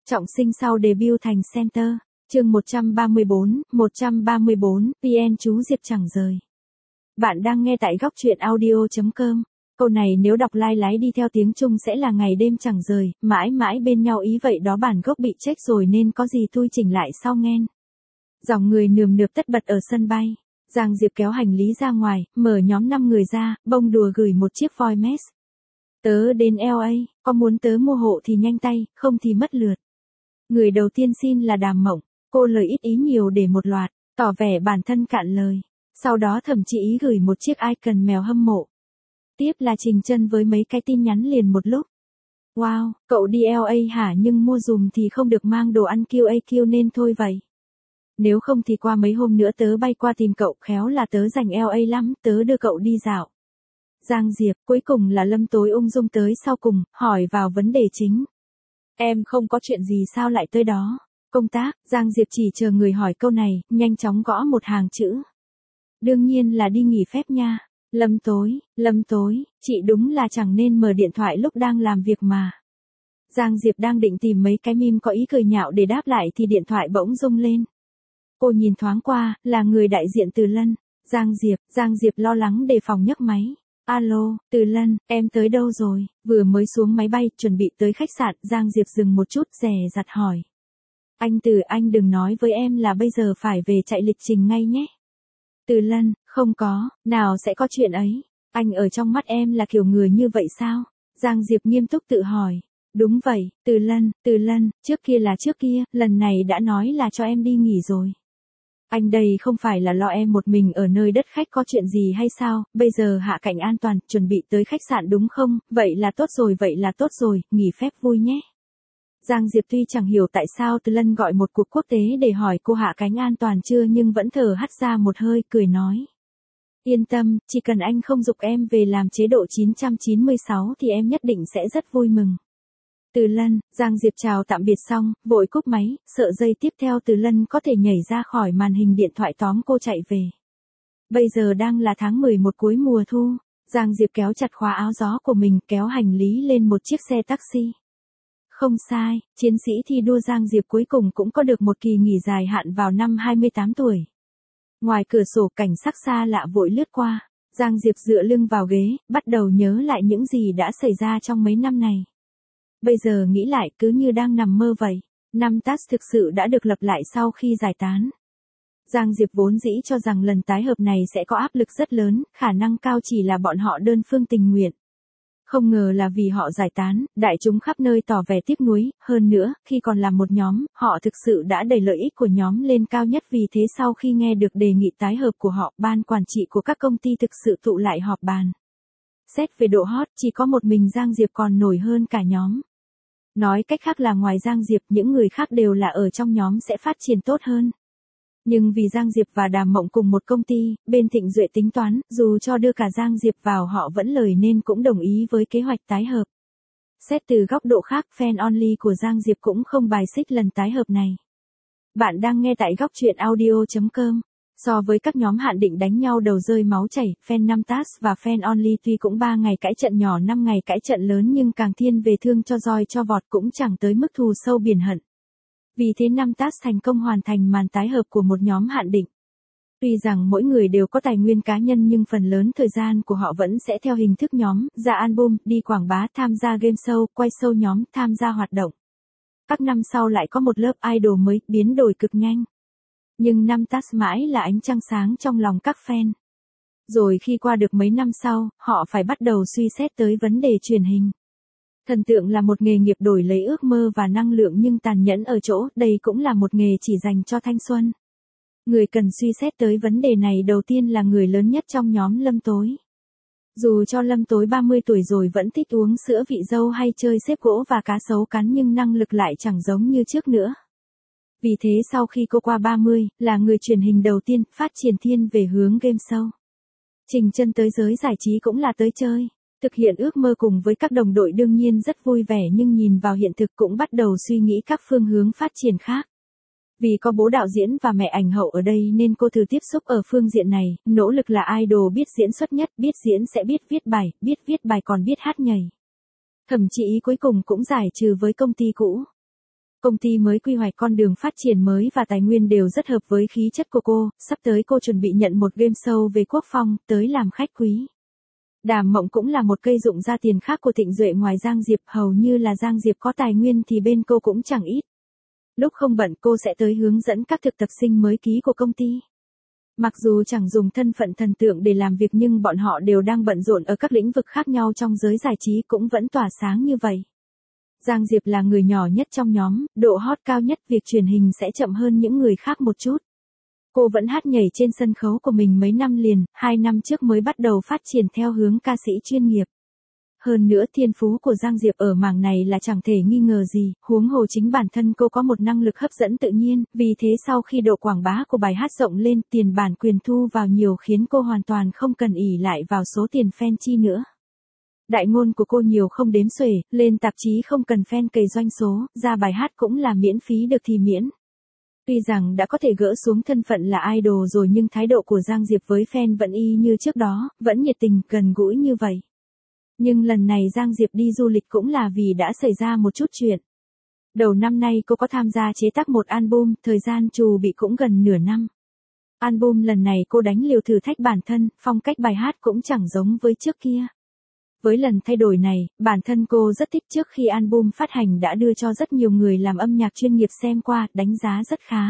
Trọng sinh sau debut thành center. Chương 134, PN chú Diệp chẳng rời. Bạn đang nghe tại góc truyện audio.com. Câu này nếu đọc lai lái đi theo tiếng Trung sẽ là ngày đêm chẳng rời, mãi mãi bên nhau ý vậy đó, bản gốc bị check rồi nên có gì tui chỉnh lại sau nghen. Dòng người nườm nượp tất bật ở sân bay. Giang Diệp kéo hành lý ra ngoài, mở nhóm 5 người ra, bông đùa gửi một chiếc voice mess. Tớ đến LA, có muốn tớ mua hộ thì nhanh tay, không thì mất lượt. Người đầu tiên xin là Đàm Mộng, cô lời ít ý nhiều để một loạt, tỏ vẻ bản thân cạn lời. Sau đó thậm chí ý gửi một chiếc icon mèo hâm mộ. Tiếp là Trình Chân với mấy cái tin nhắn liền một lúc. Wow, cậu đi LA hả, nhưng mua dùm thì không được mang đồ ăn QAQ nên thôi vậy. Nếu không thì qua mấy hôm nữa tớ bay qua tìm cậu, khéo là tớ rảnh LA lắm, tớ đưa cậu đi dạo. Giang Diệp, cuối cùng là Lâm Tối ung dung tới sau cùng, hỏi vào vấn đề chính. Em không có chuyện gì sao lại tới đó? Công tác, Giang Diệp chỉ chờ người hỏi câu này, nhanh chóng gõ một hàng chữ. Đương nhiên là đi nghỉ phép nha. Lâm Tối, chị đúng là chẳng nên mở điện thoại lúc đang làm việc mà. Giang Diệp đang định tìm mấy cái meme có ý cười nhạo để đáp lại thì điện thoại bỗng rung lên. Cô nhìn thoáng qua, là người đại diện Từ Lân. Giang Diệp lo lắng đề phòng nhấc máy. Alo, Từ Lân, em tới đâu rồi? Vừa mới xuống máy bay, chuẩn bị tới khách sạn, Giang Diệp dừng một chút, dè dặt hỏi. Anh Từ, anh đừng nói với em là bây giờ phải về chạy lịch trình ngay nhé. Từ Lân, không có, nào sẽ có chuyện ấy. Anh ở trong mắt em là kiểu người như vậy sao? Giang Diệp nghiêm túc tự hỏi. Đúng vậy, Từ Lân, trước kia là trước kia, lần này đã nói là cho em đi nghỉ rồi. Anh đây không phải là lo em một mình ở nơi đất khách có chuyện gì hay sao, bây giờ hạ cảnh an toàn, chuẩn bị tới khách sạn đúng không, vậy là tốt rồi, nghỉ phép vui nhé. Giang Diệp tuy chẳng hiểu tại sao Từ Lân gọi một cuộc quốc tế để hỏi cô hạ cánh an toàn chưa nhưng vẫn thở hắt ra một hơi, cười nói. Yên tâm, chỉ cần anh không giục em về làm chế độ 996 thì em nhất định sẽ rất vui mừng. Từ Lân, Giang Diệp chào tạm biệt xong, vội cúp máy, sợ giây tiếp theo Từ Lân có thể nhảy ra khỏi màn hình điện thoại tóm cô chạy về. Bây giờ đang là tháng 11 cuối mùa thu, Giang Diệp kéo chặt khóa áo gió của mình, kéo hành lý lên một chiếc xe taxi. Không sai, chiến sĩ thi đua Giang Diệp cuối cùng cũng có được một kỳ nghỉ dài hạn vào năm 28 tuổi. Ngoài cửa sổ cảnh sắc xa lạ vội lướt qua, Giang Diệp dựa lưng vào ghế, bắt đầu nhớ lại những gì đã xảy ra trong mấy năm này. Bây giờ nghĩ lại cứ như đang nằm mơ vậy, năm TAS thực sự đã được lập lại sau khi giải tán. Giang Diệp vốn dĩ cho rằng lần tái hợp này sẽ có áp lực rất lớn, khả năng cao chỉ là bọn họ đơn phương tình nguyện. Không ngờ là vì họ giải tán, đại chúng khắp nơi tỏ vẻ tiếc nuối, hơn nữa, khi còn là một nhóm, họ thực sự đã đẩy lợi ích của nhóm lên cao nhất, vì thế sau khi nghe được đề nghị tái hợp của họ, ban quản trị của các công ty thực sự tụ lại họp bàn. Xét về độ hot, chỉ có một mình Giang Diệp còn nổi hơn cả nhóm. Nói cách khác là ngoài Giang Diệp, những người khác đều là ở trong nhóm sẽ phát triển tốt hơn. Nhưng vì Giang Diệp và Đàm Mộng cùng một công ty, bên Thịnh Duệ tính toán, dù cho đưa cả Giang Diệp vào họ vẫn lời nên cũng đồng ý với kế hoạch tái hợp. Xét từ góc độ khác, fan only của Giang Diệp cũng không bài xích lần tái hợp này. Bạn đang nghe tại góc truyện audio.com. So với các nhóm hạn định đánh nhau đầu rơi máu chảy, fan 5 TAS và fan only tuy cũng 3 ngày cãi trận nhỏ 5 ngày cãi trận lớn nhưng càng thiên về thương cho roi cho vọt, cũng chẳng tới mức thù sâu biển hận. Vì thế 5 TAS thành công hoàn thành màn tái hợp của một nhóm hạn định. Tuy rằng mỗi người đều có tài nguyên cá nhân nhưng phần lớn thời gian của họ vẫn sẽ theo hình thức nhóm, ra album, đi quảng bá, tham gia game show, quay show nhóm, tham gia hoạt động. Các năm sau lại có một lớp idol mới, biến đổi cực nhanh. Nhưng 5 TAS mãi là ánh trăng sáng trong lòng các fan. Rồi khi qua được mấy năm sau, họ phải bắt đầu suy xét tới vấn đề truyền hình. Thần tượng là một nghề nghiệp đổi lấy ước mơ và năng lượng nhưng tàn nhẫn ở chỗ, đây cũng là một nghề chỉ dành cho thanh xuân. Người cần suy xét tới vấn đề này đầu tiên là người lớn nhất trong nhóm Lâm Tối. Dù cho Lâm Tối 30 tuổi rồi vẫn thích uống sữa vị dâu hay chơi xếp gỗ và cá sấu cắn nhưng năng lực lại chẳng giống như trước nữa. Vì thế sau khi cô qua 30, là người truyền hình đầu tiên, phát triển thiên về hướng game show. Trình Chân tới giới giải trí cũng là tới chơi. Thực hiện ước mơ cùng với các đồng đội đương nhiên rất vui vẻ nhưng nhìn vào hiện thực cũng bắt đầu suy nghĩ các phương hướng phát triển khác. Vì có bố đạo diễn và mẹ ảnh hậu ở đây nên cô thử tiếp xúc ở phương diện này, nỗ lực là idol biết diễn xuất nhất, biết diễn sẽ biết viết bài còn biết hát nhảy. Thậm chí cuối cùng cũng giải trừ với công ty cũ. Công ty mới quy hoạch con đường phát triển mới và tài nguyên đều rất hợp với khí chất của cô, sắp tới cô chuẩn bị nhận một game show về quốc phòng, tới làm khách quý. Đàm Mộng cũng là một cây dụng ra tiền khác của Thịnh Duệ, ngoài Giang Diệp, hầu như là Giang Diệp có tài nguyên thì bên cô cũng chẳng ít. Lúc không bận cô sẽ tới hướng dẫn các thực tập sinh mới ký của công ty. Mặc dù chẳng dùng thân phận thần tượng để làm việc nhưng bọn họ đều đang bận rộn ở các lĩnh vực khác nhau trong giới giải trí cũng vẫn tỏa sáng như vậy. Giang Diệp là người nhỏ nhất trong nhóm, độ hot cao nhất, việc truyền hình sẽ chậm hơn những người khác một chút. Cô vẫn hát nhảy trên sân khấu của mình mấy năm liền, 2 năm trước mới bắt đầu phát triển theo hướng ca sĩ chuyên nghiệp. Hơn nữa thiên phú của Giang Diệp ở mảng này là chẳng thể nghi ngờ gì, huống hồ chính bản thân cô có một năng lực hấp dẫn tự nhiên, vì thế sau khi độ quảng bá của bài hát rộng lên, tiền bản quyền thu vào nhiều khiến cô hoàn toàn không cần ỷ lại vào số tiền fan chi nữa. Đại ngôn của cô nhiều không đếm xuể, lên tạp chí không cần fan cày doanh số, ra bài hát cũng là miễn phí được thì miễn. Tuy rằng đã có thể gỡ xuống thân phận là idol rồi nhưng thái độ của Giang Diệp với fan vẫn y như trước đó, vẫn nhiệt tình, gần gũi như vậy. Nhưng lần này Giang Diệp đi du lịch cũng là vì đã xảy ra một chút chuyện. Đầu năm nay cô có tham gia chế tác một album, thời gian chuẩn bị cũng gần nửa năm. Album lần này cô đánh liều thử thách bản thân, phong cách bài hát cũng chẳng giống với trước kia. Với lần thay đổi này, bản thân cô rất thích, trước khi album phát hành đã đưa cho rất nhiều người làm âm nhạc chuyên nghiệp xem qua, đánh giá rất khá.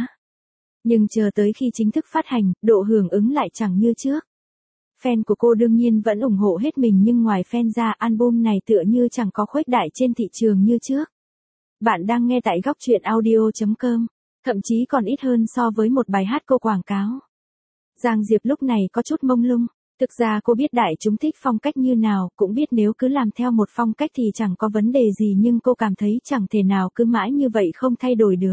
Nhưng chờ tới khi chính thức phát hành, độ hưởng ứng lại chẳng như trước. Fan của cô đương nhiên vẫn ủng hộ hết mình nhưng ngoài fan ra, album này tựa như chẳng có khuếch đại trên thị trường như trước. Bạn đang nghe tại góc truyện audio.com, thậm chí còn ít hơn so với một bài hát cô quảng cáo. Giang Diệp lúc này có chút mông lung. Thực ra cô biết đại chúng thích phong cách như nào, cũng biết nếu cứ làm theo một phong cách thì chẳng có vấn đề gì nhưng cô cảm thấy chẳng thể nào cứ mãi như vậy không thay đổi được.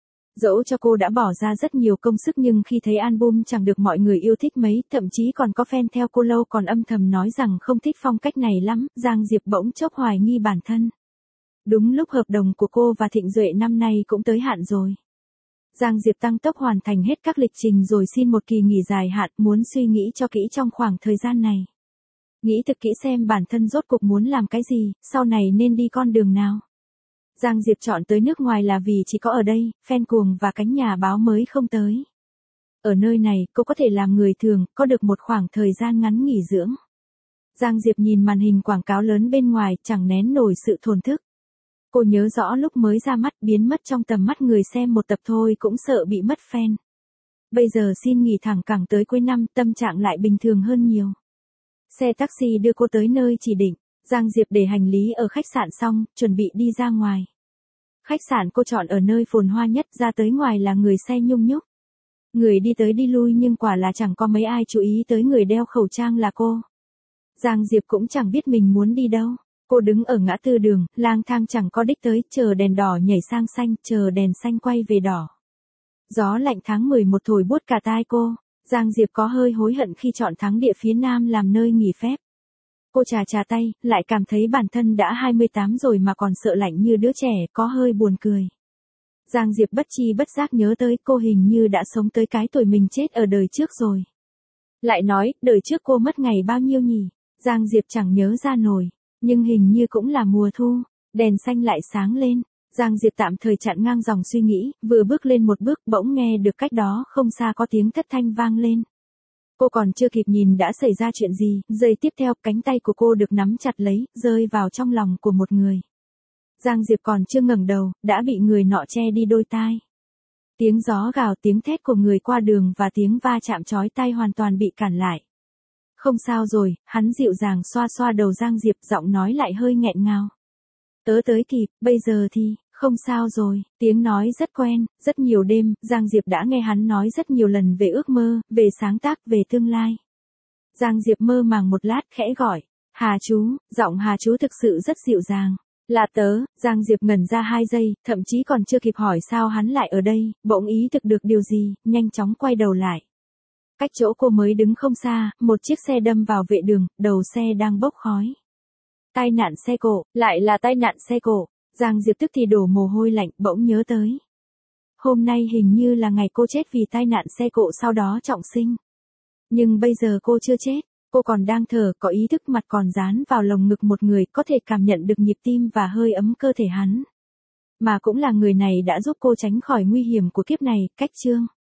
Dẫu cho cô đã bỏ ra rất nhiều công sức nhưng khi thấy album chẳng được mọi người yêu thích mấy, thậm chí còn có fan theo cô lâu còn âm thầm nói rằng không thích phong cách này lắm, Giang Diệp bỗng chốc hoài nghi bản thân. Đúng lúc hợp đồng của cô và Thịnh Duệ năm nay cũng tới hạn rồi. Giang Diệp tăng tốc hoàn thành hết các lịch trình rồi xin một kỳ nghỉ dài hạn, muốn suy nghĩ cho kỹ trong khoảng thời gian này. Nghĩ thực kỹ xem bản thân rốt cuộc muốn làm cái gì, sau này nên đi con đường nào. Giang Diệp chọn tới nước ngoài là vì chỉ có ở đây, fan cuồng và cánh nhà báo mới không tới. Ở nơi này, cô có thể làm người thường, có được một khoảng thời gian ngắn nghỉ dưỡng. Giang Diệp nhìn màn hình quảng cáo lớn bên ngoài, chẳng nén nổi sự thổn thức. Cô nhớ rõ lúc mới ra mắt, biến mất trong tầm mắt người xem một tập thôi cũng sợ bị mất fan. Bây giờ xin nghỉ thẳng cẳng tới cuối năm, tâm trạng lại bình thường hơn nhiều. Xe taxi đưa cô tới nơi chỉ định, Giang Diệp để hành lý ở khách sạn xong, chuẩn bị đi ra ngoài. Khách sạn cô chọn ở nơi phồn hoa nhất, ra tới ngoài là người xe nhung nhúc. Người đi tới đi lui nhưng quả là chẳng có mấy ai chú ý tới người đeo khẩu trang là cô. Giang Diệp cũng chẳng biết mình muốn đi đâu. Cô đứng ở ngã tư đường, lang thang chẳng có đích tới, chờ đèn đỏ nhảy sang xanh, chờ đèn xanh quay về đỏ. Gió lạnh tháng 11 thổi buốt cả tai cô, Giang Diệp có hơi hối hận khi chọn thắng địa phía Nam làm nơi nghỉ phép. Cô chà tay, lại cảm thấy bản thân đã 28 rồi mà còn sợ lạnh như đứa trẻ, có hơi buồn cười. Giang Diệp bất chi bất giác nhớ tới cô hình như đã sống tới cái tuổi mình chết ở đời trước rồi. Lại nói, đời trước cô mất ngày bao nhiêu nhỉ? Giang Diệp chẳng nhớ ra nổi. Nhưng hình như cũng là mùa thu, đèn xanh lại sáng lên. Giang Diệp tạm thời chặn ngang dòng suy nghĩ, vừa bước lên một bước bỗng nghe được cách đó không xa có tiếng thất thanh vang lên. Cô còn chưa kịp nhìn đã xảy ra chuyện gì, giây tiếp theo cánh tay của cô được nắm chặt lấy, rơi vào trong lòng của một người. Giang Diệp còn chưa ngẩng đầu, đã bị người nọ che đi đôi tai. Tiếng gió gào, tiếng thét của người qua đường và tiếng va chạm chói tai hoàn toàn bị cản lại. Không sao rồi, hắn dịu dàng xoa xoa đầu Giang Diệp, giọng nói lại hơi nghẹn ngào. Tớ tới kịp, bây giờ thì, không sao rồi, tiếng nói rất quen, rất nhiều đêm, Giang Diệp đã nghe hắn nói rất nhiều lần về ước mơ, về sáng tác, về tương lai. Giang Diệp mơ màng một lát khẽ gọi, Hà chú, giọng Hà chú thực sự rất dịu dàng. Là tớ, Giang Diệp ngẩn ra 2 giây, thậm chí còn chưa kịp hỏi sao hắn lại ở đây, bỗng ý thức được điều gì, nhanh chóng quay đầu lại. Cách chỗ cô mới đứng không xa, một chiếc xe đâm vào vệ đường, đầu xe đang bốc khói. Tai nạn xe cộ, lại là tai nạn xe cộ. Giang Diệp tức thì đổ mồ hôi lạnh, bỗng nhớ tới. Hôm nay hình như là ngày cô chết vì tai nạn xe cộ sau đó trọng sinh. Nhưng bây giờ cô chưa chết, cô còn đang thở, có ý thức, mặt còn dán vào lồng ngực một người, có thể cảm nhận được nhịp tim và hơi ấm cơ thể hắn. Mà cũng là người này đã giúp cô tránh khỏi nguy hiểm của kiếp này, cách chương.